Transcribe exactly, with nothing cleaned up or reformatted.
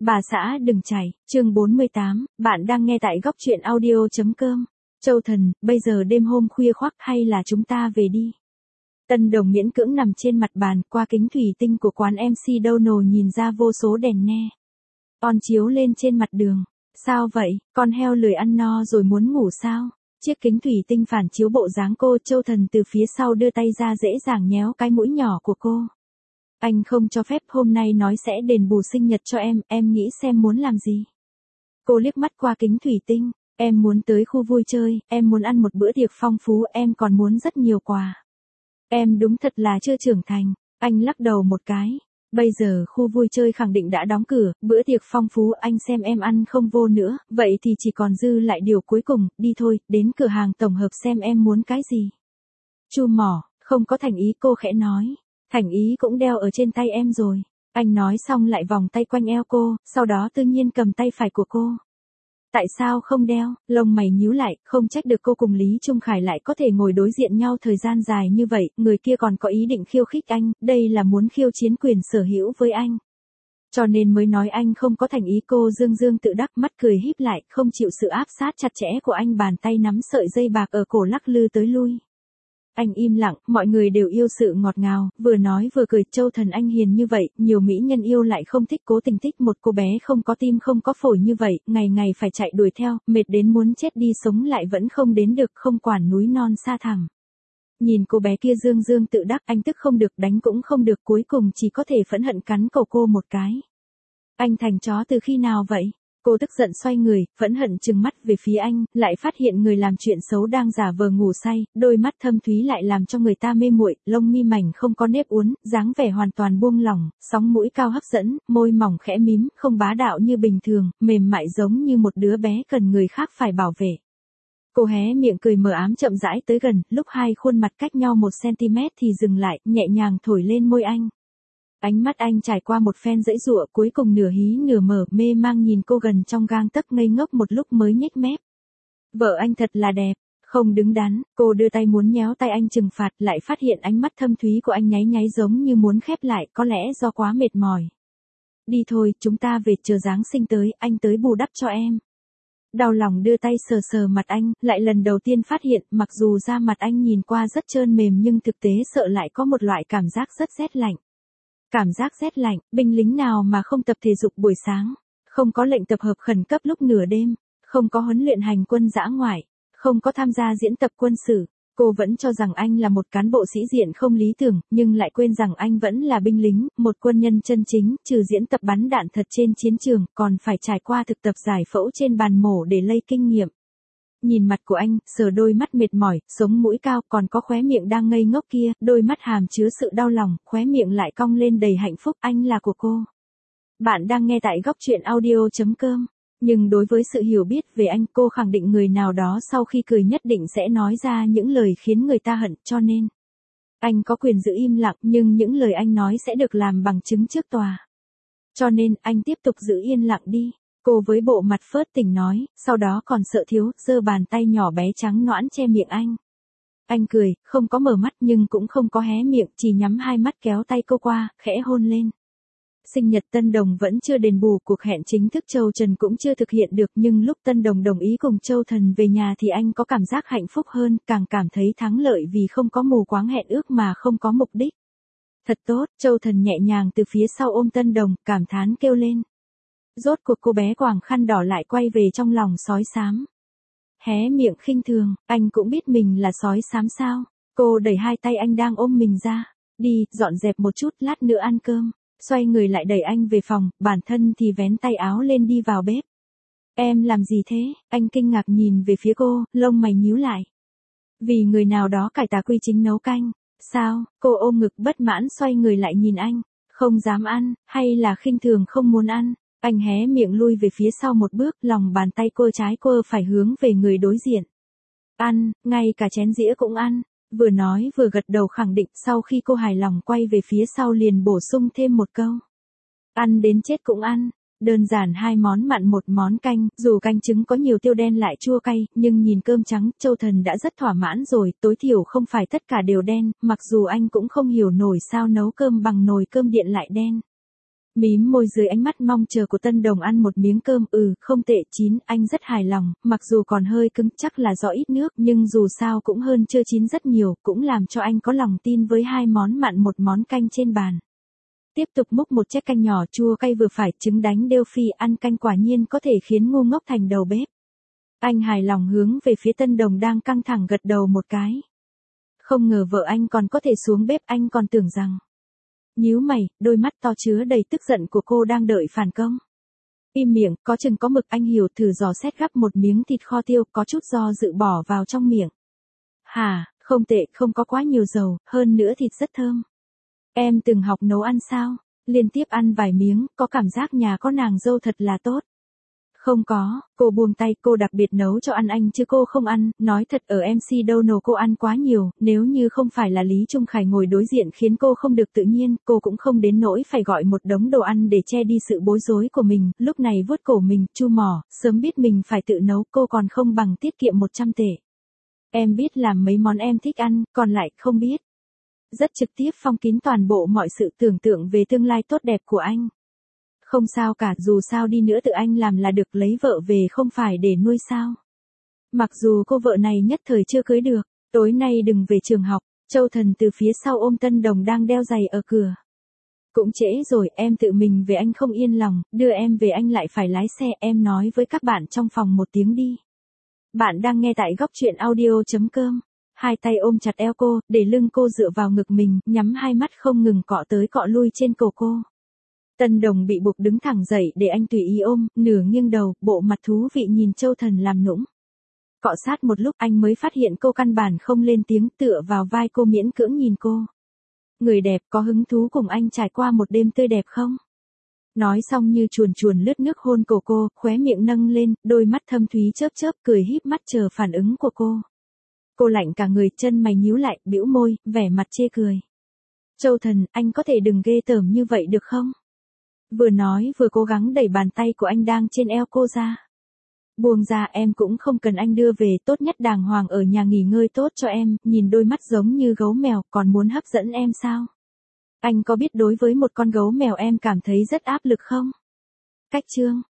Bà xã đừng chảy, chương bốn mươi tám, bạn đang nghe tại góc truyện audio.com. Châu Thần, bây giờ đêm hôm khuya khoắt hay là chúng ta về đi. Tân Đồng miễn cưỡng nằm trên mặt bàn, qua kính thủy tinh của quán em xê Donald nhìn ra vô số đèn ne on chiếu lên trên mặt đường. Sao vậy, con heo lười ăn no rồi muốn ngủ sao? Chiếc kính thủy tinh phản chiếu bộ dáng cô. Châu Thần từ phía sau đưa tay ra dễ dàng nhéo cái mũi nhỏ của cô. Anh không cho phép, hôm nay nói sẽ đền bù sinh nhật cho em, em nghĩ xem muốn làm gì. Cô liếc mắt qua kính thủy tinh, em muốn tới khu vui chơi, em muốn ăn một bữa tiệc phong phú, em còn muốn rất nhiều quà. Em đúng thật là chưa trưởng thành. Anh lắc đầu một cái. Bây giờ khu vui chơi khẳng định đã đóng cửa, bữa tiệc phong phú anh xem em ăn không vô nữa, vậy thì chỉ còn dư lại điều cuối cùng, đi thôi, đến cửa hàng tổng hợp xem em muốn cái gì. Chu mỏ, không có thành ý, cô khẽ nói. Thành ý cũng đeo ở trên tay em rồi. Anh nói xong lại vòng tay quanh eo cô, sau đó tự nhiên cầm tay phải của cô. Tại sao không đeo? Lông mày nhíu lại, không trách được cô cùng Lý Trung Khải lại có thể ngồi đối diện nhau thời gian dài như vậy, người kia còn có ý định khiêu khích anh, đây là muốn khiêu chiến quyền sở hữu với anh. Cho nên mới nói anh không có thành ý. Cô dương dương tự đắc, mắt cười híp lại, không chịu sự áp sát chặt chẽ của anh, bàn tay nắm sợi dây bạc ở cổ lắc lư tới lui. Anh im lặng, mọi người đều yêu sự ngọt ngào, vừa nói vừa cười. Châu Thần anh hiền như vậy, nhiều mỹ nhân yêu lại không thích, cố tình thích một cô bé không có tim không có phổi như vậy, ngày ngày phải chạy đuổi theo, mệt đến muốn chết đi sống lại vẫn không đến được, không quản núi non xa thẳm. Nhìn cô bé kia dương dương tự đắc, anh tức không được, đánh cũng không được, cuối cùng chỉ có thể phẫn hận cắn cổ cô một cái. Anh thành chó từ khi nào vậy? Cô tức giận xoay người, phẫn hận trừng mắt về phía anh, lại phát hiện người làm chuyện xấu đang giả vờ ngủ say, đôi mắt thâm thúy lại làm cho người ta mê muội, lông mi mảnh không có nếp uốn, dáng vẻ hoàn toàn buông lỏng, sóng mũi cao hấp dẫn, môi mỏng khẽ mím, không bá đạo như bình thường, mềm mại giống như một đứa bé cần người khác phải bảo vệ. Cô hé miệng cười mờ ám chậm rãi tới gần, lúc hai khuôn mặt cách nhau một xăng-ti-mét thì dừng lại, nhẹ nhàng thổi lên môi anh. Ánh mắt anh trải qua một phen dãy dụa, cuối cùng nửa hí nửa mở, mê mang nhìn cô gần trong gang tấc, ngây ngốc một lúc mới nhếch mép. Vợ anh thật là đẹp, không đứng đắn. Cô đưa tay muốn nhéo tay anh trừng phạt, lại phát hiện ánh mắt thâm thúy của anh nháy nháy giống như muốn khép lại, có lẽ do quá mệt mỏi. Đi thôi, chúng ta về, chờ Giáng sinh tới, anh tới bù đắp cho em. Đau lòng đưa tay sờ sờ mặt anh, lại lần đầu tiên phát hiện, mặc dù da mặt anh nhìn qua rất trơn mềm nhưng thực tế sợ lại có một loại cảm giác rất rét lạnh. Cảm giác rét lạnh, binh lính nào mà không tập thể dục buổi sáng, không có lệnh tập hợp khẩn cấp lúc nửa đêm, không có huấn luyện hành quân dã ngoại, không có tham gia diễn tập quân sự. Cô vẫn cho rằng anh là một cán bộ sĩ diện không lý tưởng, nhưng lại quên rằng anh vẫn là binh lính, một quân nhân chân chính, trừ diễn tập bắn đạn thật trên chiến trường, còn phải trải qua thực tập giải phẫu trên bàn mổ để lây kinh nghiệm. Nhìn mặt của anh, sờ đôi mắt mệt mỏi, sống mũi cao, còn có khóe miệng đang ngây ngốc kia, đôi mắt hàm chứa sự đau lòng, khóe miệng lại cong lên đầy hạnh phúc, anh là của cô. Bạn đang nghe tại góc truyện audio.com. Nhưng đối với sự hiểu biết về anh, cô khẳng định người nào đó sau khi cười nhất định sẽ nói ra những lời khiến người ta hận, cho nên anh có quyền giữ im lặng, nhưng những lời anh nói sẽ được làm bằng chứng trước tòa. Cho nên, anh tiếp tục giữ yên lặng đi. Cô với bộ mặt phớt tỉnh nói, sau đó còn sợ thiếu, giơ bàn tay nhỏ bé trắng nõn che miệng anh. Anh cười, không có mở mắt nhưng cũng không có hé miệng, chỉ nhắm hai mắt kéo tay cô qua, khẽ hôn lên. Sinh nhật Tân Đồng vẫn chưa đền bù, cuộc hẹn chính thức Châu Trần cũng chưa thực hiện được, nhưng lúc Tân Đồng đồng ý cùng Châu Thần về nhà thì anh có cảm giác hạnh phúc hơn, càng cảm thấy thắng lợi vì không có mù quáng hẹn ước mà không có mục đích. Thật tốt, Châu Thần nhẹ nhàng từ phía sau ôm Tân Đồng, cảm thán kêu lên. Rốt cuộc cô bé quàng khăn đỏ lại quay về trong lòng sói xám. Hé miệng khinh thường, anh cũng biết mình là sói xám sao? Cô đẩy hai tay anh đang ôm mình ra. Đi, dọn dẹp một chút, lát nữa ăn cơm. Xoay người lại đẩy anh về phòng, bản thân thì vén tay áo lên đi vào bếp. Em làm gì thế? Anh kinh ngạc nhìn về phía cô, lông mày nhíu lại. Vì người nào đó cải tà quy chính nấu canh. Sao? Cô ôm ngực bất mãn xoay người lại nhìn anh. Không dám ăn, hay là khinh thường không muốn ăn? Anh hé miệng lui về phía sau một bước, lòng bàn tay cô trái cô phải hướng về người đối diện. Ăn, ngay cả chén dĩa cũng ăn. Vừa nói vừa gật đầu khẳng định, sau khi cô hài lòng quay về phía sau liền bổ sung thêm một câu. Ăn đến chết cũng ăn. Đơn giản hai món mặn một món canh, dù canh trứng có nhiều tiêu đen lại chua cay, nhưng nhìn cơm trắng, Châu Thần đã rất thỏa mãn rồi, tối thiểu không phải tất cả đều đen, mặc dù anh cũng không hiểu nổi sao nấu cơm bằng nồi cơm điện lại đen. Mím môi dưới ánh mắt mong chờ của Tân Đồng ăn một miếng cơm, ừ, không tệ, chín, anh rất hài lòng, mặc dù còn hơi cứng chắc là do ít nước, nhưng dù sao cũng hơn chưa chín rất nhiều, cũng làm cho anh có lòng tin với hai món mặn một món canh trên bàn. Tiếp tục múc một chiếc canh nhỏ chua cay vừa phải, trứng đánh đều phi, ăn canh quả nhiên có thể khiến ngu ngốc thành đầu bếp. Anh hài lòng hướng về phía Tân Đồng đang căng thẳng gật đầu một cái. Không ngờ vợ anh còn có thể xuống bếp, anh còn tưởng rằng. Nhíu mày, đôi mắt to chứa đầy tức giận của cô đang đợi phản công. Im miệng, có chừng có mực, anh hiểu, thử dò xét gắp một miếng thịt kho tiêu, có chút do dự bỏ vào trong miệng. Hà, không tệ, không có quá nhiều dầu, hơn nữa thịt rất thơm. Em từng học nấu ăn sao? Liên tiếp ăn vài miếng, có cảm giác nhà có nàng dâu thật là tốt. Không có, cô buông tay, cô đặc biệt nấu cho ăn anh chứ cô không ăn, nói thật ở em xê Dono cô ăn quá nhiều, nếu như không phải là Lý Trung Khải ngồi đối diện khiến cô không được tự nhiên, cô cũng không đến nỗi phải gọi một đống đồ ăn để che đi sự bối rối của mình, lúc này vuốt cổ mình, chu mỏ, sớm biết mình phải tự nấu, cô còn không bằng tiết kiệm một trăm tệ. Em biết làm mấy món em thích ăn, còn lại không biết. Rất trực tiếp phong kín toàn bộ mọi sự tưởng tượng về tương lai tốt đẹp của anh. Không sao cả, dù sao đi nữa tự anh làm là được, lấy vợ về không phải để nuôi sao. Mặc dù cô vợ này nhất thời chưa cưới được, tối nay đừng về trường học, Châu Thần từ phía sau ôm Tân Đồng đang đeo giày ở cửa. Cũng trễ rồi, em tự mình về anh không yên lòng, đưa em về anh lại phải lái xe, em nói với các bạn trong phòng một tiếng đi. Bạn đang nghe tại góc truyện audio chấm com. Hai tay ôm chặt eo cô, để lưng cô dựa vào ngực mình, nhắm hai mắt không ngừng cọ tới cọ lui trên cổ cô. Tân Đồng bị buộc đứng thẳng dậy để anh tùy ý ôm, nửa nghiêng đầu, bộ mặt thú vị nhìn Châu Thần làm nũng. Cọ sát một lúc anh mới phát hiện cô căn bản không lên tiếng, tựa vào vai cô miễn cưỡng nhìn cô. Người đẹp, có hứng thú cùng anh trải qua một đêm tươi đẹp không? Nói xong như chuồn chuồn lướt nước hôn cổ cô, khóe miệng nâng lên, đôi mắt thâm thúy chớp chớp, cười híp mắt chờ phản ứng của cô. Cô lạnh cả người, chân mày nhíu lại, bĩu môi, vẻ mặt chê cười. Châu Thần, anh có thể đừng ghê tởm như vậy được không? Vừa nói vừa cố gắng đẩy bàn tay của anh đang trên eo cô ra. Buông ra, em cũng không cần anh đưa về, tốt nhất đàng hoàng ở nhà nghỉ ngơi tốt cho em, nhìn đôi mắt giống như gấu mèo, còn muốn hấp dẫn em sao? Anh có biết đối với một con gấu mèo em cảm thấy rất áp lực không? Cách chương.